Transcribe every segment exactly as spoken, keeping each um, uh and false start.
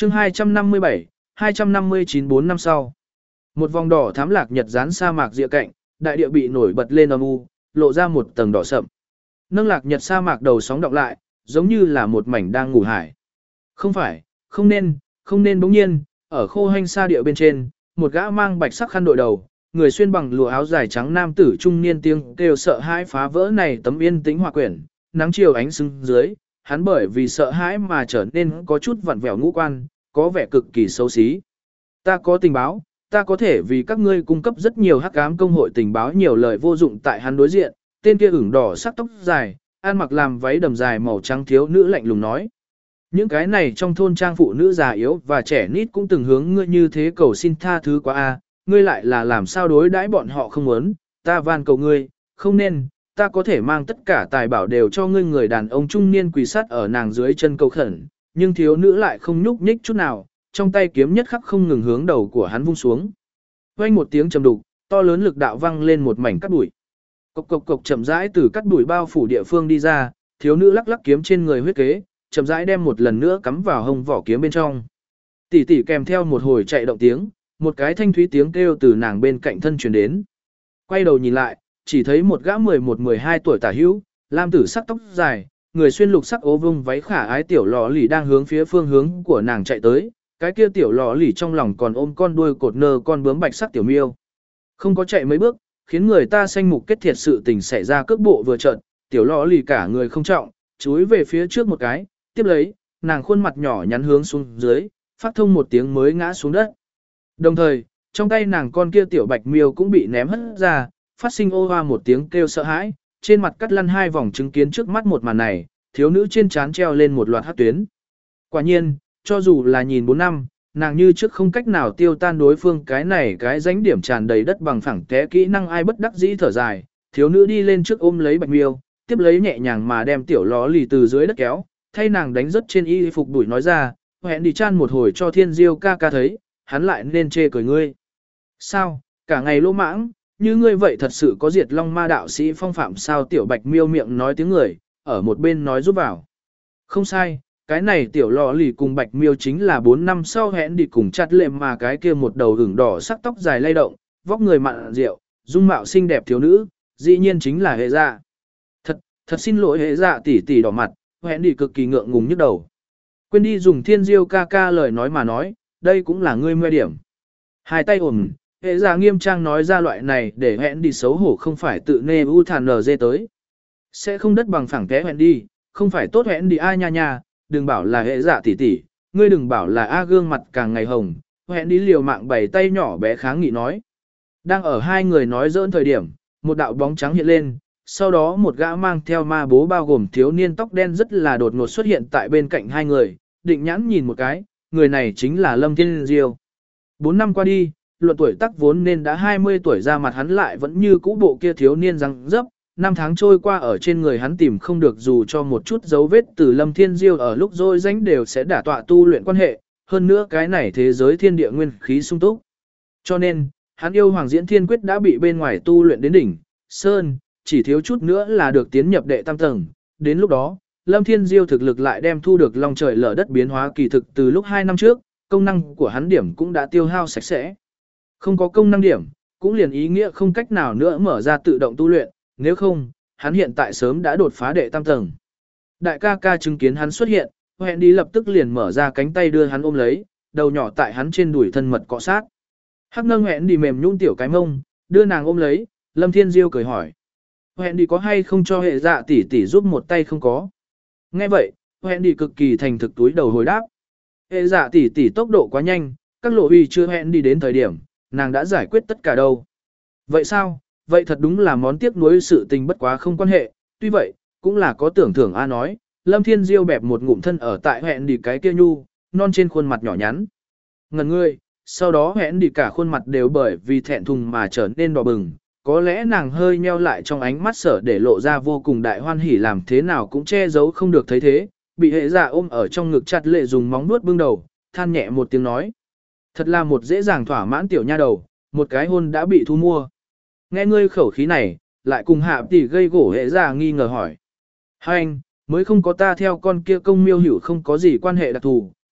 chương hai trăm năm mươi bảy, hai trăm năm mươi chín bốn năm sau. Một vòng đỏ thắm lạc nhật dán sa mạc rìa cạnh, đại địa bị nổi bật lên âm u, lộ ra một tầng đỏ sậm. Nâng lạc nhật sa mạc đầu sóng động lại, giống như là một mảnh đang ngủ hải. Không phải, không nên, không nên bỗng nhiên, ở khô hanh sa địa bên trên, một gã mang bạch sắc khăn đội đầu, người xuyên bằng lụa áo dài trắng nam tử trung niên tiếng kêu sợ hãi phá vỡ này tấm yên tĩnh hòa quyển, nắng chiều ánh sưng dưới, hắn bởi vì sợ hãi mà trở nên có chút vặn vẹo ngũ quan, có vẻ cực kỳ xấu xí. Ta có tình báo, ta có thể vì các ngươi cung cấp rất nhiều hắc ám công hội tình báo nhiều lời vô dụng tại hắn đối diện, tên kia ửng đỏ sắc tóc dài, ăn mặc làm váy đầm dài màu trắng thiếu nữ lạnh lùng nói. Những cái này trong thôn trang phụ nữ già yếu và trẻ nít cũng từng hướng ngươi như thế cầu xin tha thứ quá a, ngươi lại là làm sao đối đãi bọn họ không muốn, ta van cầu ngươi, không nên, ta có thể mang tất cả tài bảo đều cho ngươi. Người đàn ông trung niên quỳ sát ở nàng dưới chân cầu khẩn, nhưng thiếu nữ lại không nhúc nhích chút nào, trong tay kiếm nhất khắc không ngừng hướng đầu của hắn vung xuống. Vang một tiếng trầm đục, to lớn lực đạo vang lên một mảnh cát bụi. Cộc cộc cộc chậm rãi từ cát bụi bao phủ địa phương đi ra, thiếu nữ lắc lắc kiếm trên người huyết kế, chậm rãi đem một lần nữa cắm vào hông vỏ kiếm bên trong. Tỷ tỷ kèm theo một hồi chạy động tiếng, một cái thanh thúy tiếng kêu từ nàng bên cạnh thân truyền đến. Quay đầu nhìn lại, chỉ thấy một gã mười một mười hai tuổi tả hữu, lam tử sắc tóc dài, người xuyên lục sắc ố vung váy khả ái tiểu lọ lì đang hướng phía phương hướng của nàng chạy tới. Cái kia tiểu lọ lì trong lòng còn ôm con đuôi cột nơ con bướm bạch sắc tiểu miêu. Không có chạy mấy bước, khiến người ta xanh mục kết thiệt sự tình xảy ra, cước bộ vừa chợt, tiểu lọ lì cả người không trọng, chúi về phía trước một cái, tiếp lấy, nàng khuôn mặt nhỏ nhắn hướng xuống dưới, phát thông một tiếng mới ngã xuống đất. Đồng thời, trong tay nàng con kia tiểu bạch miêu cũng bị ném hất ra, phát sinh ô hoa một tiếng kêu sợ hãi, trên mặt cắt lăn hai vòng chứng kiến trước mắt một màn này, thiếu nữ trên trán treo lên một loạt hắc tuyến. Quả nhiên, cho dù là nhìn bốn năm, nàng như trước không cách nào tiêu tan đối phương cái này cái dánh điểm tràn đầy đất bằng phẳng té kỹ năng ai bất đắc dĩ thở dài, thiếu nữ đi lên trước ôm lấy bạch miêu, tiếp lấy nhẹ nhàng mà đem tiểu ló lì từ dưới đất kéo, thay nàng đánh rất trên y phục đuổi nói ra, hẹn đi chan một hồi cho thiên diêu ca ca thấy, hắn lại nên chê cười ngươi. Sao, cả ngày lô mãng, như ngươi vậy thật sự có diệt long ma đạo sĩ phong phạm sao? Tiểu bạch miêu miệng nói tiếng người, ở một bên nói giúp vào. Không sai, cái này tiểu lò lì cùng bạch miêu chính là bốn năm sau hẹn đi cùng chặt lệm mà cái kia một đầu hưởng đỏ sắc tóc dài lay động, vóc người mặn rượu, dung mạo xinh đẹp thiếu nữ, dĩ nhiên chính là hệ dạ. Thật, thật xin lỗi hệ dạ tỷ tỷ đỏ mặt, hẹn đi cực kỳ ngượng ngùng nhức đầu. Quên đi dùng thiên diêu ca ca lời nói mà nói, đây cũng là ngươi mê điểm. Hai tay ôm, hệ dạ nghiêm trang nói ra loại này để hẹn đi xấu hổ không phải tự nê u thàn nở dê tới. Sẽ không đất bằng phẳng té hẹn đi, không phải tốt hẹn đi ai nha nha, đừng bảo là hệ dạ tỷ tỷ, ngươi đừng bảo là a gương mặt càng ngày hồng, hẹn đi liều mạng bảy tay nhỏ bé kháng nghị nói. Đang ở hai người nói giỡn thời điểm, một đạo bóng trắng hiện lên, sau đó một gã mang theo ma bố bao gồm thiếu niên tóc đen rất là đột ngột xuất hiện tại bên cạnh hai người, định nhãn nhìn một cái, người này chính là Lâm Thiên Diêu. Bốn năm qua đi, luận tuổi tác vốn nên đã hai mươi tuổi ra mặt hắn lại vẫn như cũ bộ kia thiếu niên răng dấp, năm tháng trôi qua ở trên người hắn tìm không được dù cho một chút dấu vết từ Lâm Thiên Diêu ở lúc rồi danh đều sẽ đả tọa tu luyện quan hệ, hơn nữa cái này thế giới thiên địa nguyên khí sung túc. Cho nên, hắn yêu Hoàng Diễn Thiên Quyết đã bị bên ngoài tu luyện đến đỉnh, sơn, chỉ thiếu chút nữa là được tiến nhập đệ tam tầng, đến lúc đó, Lâm Thiên Diêu thực lực lại đem thu được long trời lở đất biến hóa kỳ thực từ lúc hai năm trước, công năng của hắn điểm cũng đã tiêu hao sạch sẽ. Không có công năng điểm, cũng liền ý nghĩa không cách nào nữa mở ra tự động tu luyện, nếu không, hắn hiện tại sớm đã đột phá đệ tam tầng. Đại ca ca chứng kiến hắn xuất hiện, hẹn đi lập tức liền mở ra cánh tay đưa hắn ôm lấy, đầu nhỏ tại hắn trên đùi thân mật cọ sát. Hắc nâng hẹn đi mềm nhũn tiểu cái mông, đưa nàng ôm lấy, Lâm Thiên Diêu cười hỏi. Hẹn đi có hay không cho hệ dạ tỷ tỷ giúp một tay không có? Nghe vậy, hẹn đi cực kỳ thành thực túi đầu hồi đáp. Hệ dạ tỷ tỷ tốc độ quá nhanh, các lộ uy chưa hẹn đi đến thời điểm, nàng đã giải quyết tất cả đâu. Vậy sao? Vậy thật đúng là món tiếc nuối sự tình bất quá không quan hệ, tuy vậy, cũng là có tưởng thưởng A nói, Lâm Thiên Diêu bẹp một ngụm thân ở tại hẹn đi cái kia nhu, non trên khuôn mặt nhỏ nhắn. Ngần ngươi, sau đó hẹn đi cả khuôn mặt đều bởi vì thẹn thùng mà trở nên đỏ bừng, có lẽ nàng hơi nheo lại trong ánh mắt sở để lộ ra vô cùng đại hoan hỉ làm thế nào cũng che giấu không được thấy thế, bị hệ dạ ôm ở trong ngực chặt lệ dùng móng nuốt bưng đầu, than nhẹ một tiếng nói. Thật là một dễ dàng thỏa mãn tiểu nha đầu, một cái hôn đã bị thu mua. Nghe ngươi khẩu khí này, lại cùng hạ tỷ gây gỗ hệ dạ nghi ngờ hỏi. Hai anh, mới không có ta theo con kia công miêu hữu không có gì quan hệ đặc thù,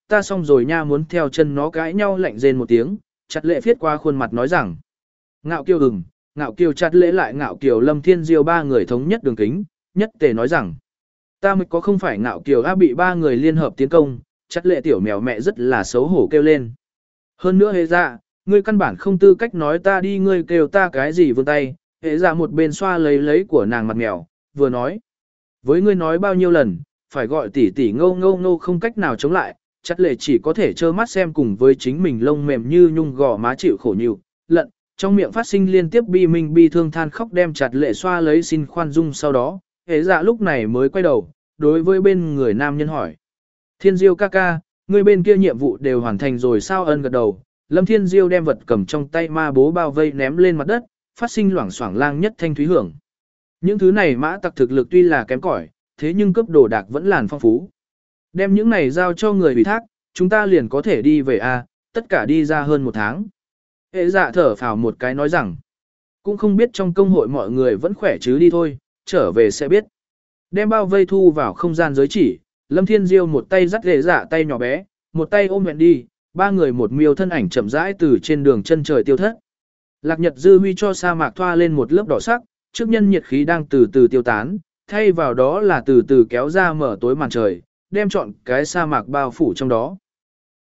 ta xong rồi nha, muốn theo chân nó cãi nhau lạnh rên một tiếng, chặt lệ phiết qua khuôn mặt nói rằng. Ngạo kiều ừm, ngạo kiều chặt lễ lại ngạo kiều Lâm Thiên Diêu ba người thống nhất đường kính, nhất tề nói rằng. Ta mới có không phải ngạo kiều a, bị ba người liên hợp tiến công, chặt lệ tiểu mèo mẹ rất là xấu hổ kêu lên. Hơn nữa hề dạ, ngươi căn bản không tư cách nói ta đi, ngươi kêu ta cái gì vươn tay, hề dạ một bên xoa lấy lấy của nàng mặt mèo, vừa nói. Với ngươi nói bao nhiêu lần, phải gọi tỷ tỷ ngâu ngâu ngâu không cách nào chống lại, chặt lệ chỉ có thể trơ mắt xem cùng với chính mình lông mềm như nhung gò má chịu khổ nhịu, lận, trong miệng phát sinh liên tiếp bi minh bi thương than khóc đem chặt lệ xoa lấy xin khoan dung sau đó, hề dạ lúc này mới quay đầu, đối với bên người nam nhân hỏi. Thiên Diêu ca ca, ngươi bên kia nhiệm vụ đều hoàn thành rồi sao? Ân gật đầu, Lâm Thiên Diêu đem vật cầm trong tay ma bố bao vây ném lên mặt đất, phát sinh loảng xoảng lang nhất thanh thúy hưởng. Những thứ này mã tặc thực lực tuy là kém cỏi, thế nhưng cấp đồ đạc vẫn làn phong phú. Đem những này giao cho người ủy thác, chúng ta liền có thể đi về a, tất cả đi ra hơn một tháng. Hệ dạ thở phào một cái nói rằng, cũng không biết trong công hội mọi người vẫn khỏe chứ, đi thôi, trở về sẽ biết. Đem bao vây thu vào không gian giới chỉ, Lâm Thiên Diêu một tay dắt hệ dạ tay nhỏ bé, một tay ôm hẹn đi, ba người một miêu thân ảnh chậm rãi từ trên đường chân trời tiêu thất. Lạc Nhật Dư Huy cho sa mạc thoa lên một lớp đỏ sắc, trước nhân nhiệt khí đang từ từ tiêu tán, thay vào đó là từ từ kéo ra mở tối màn trời, đem trọn cái sa mạc bao phủ trong đó.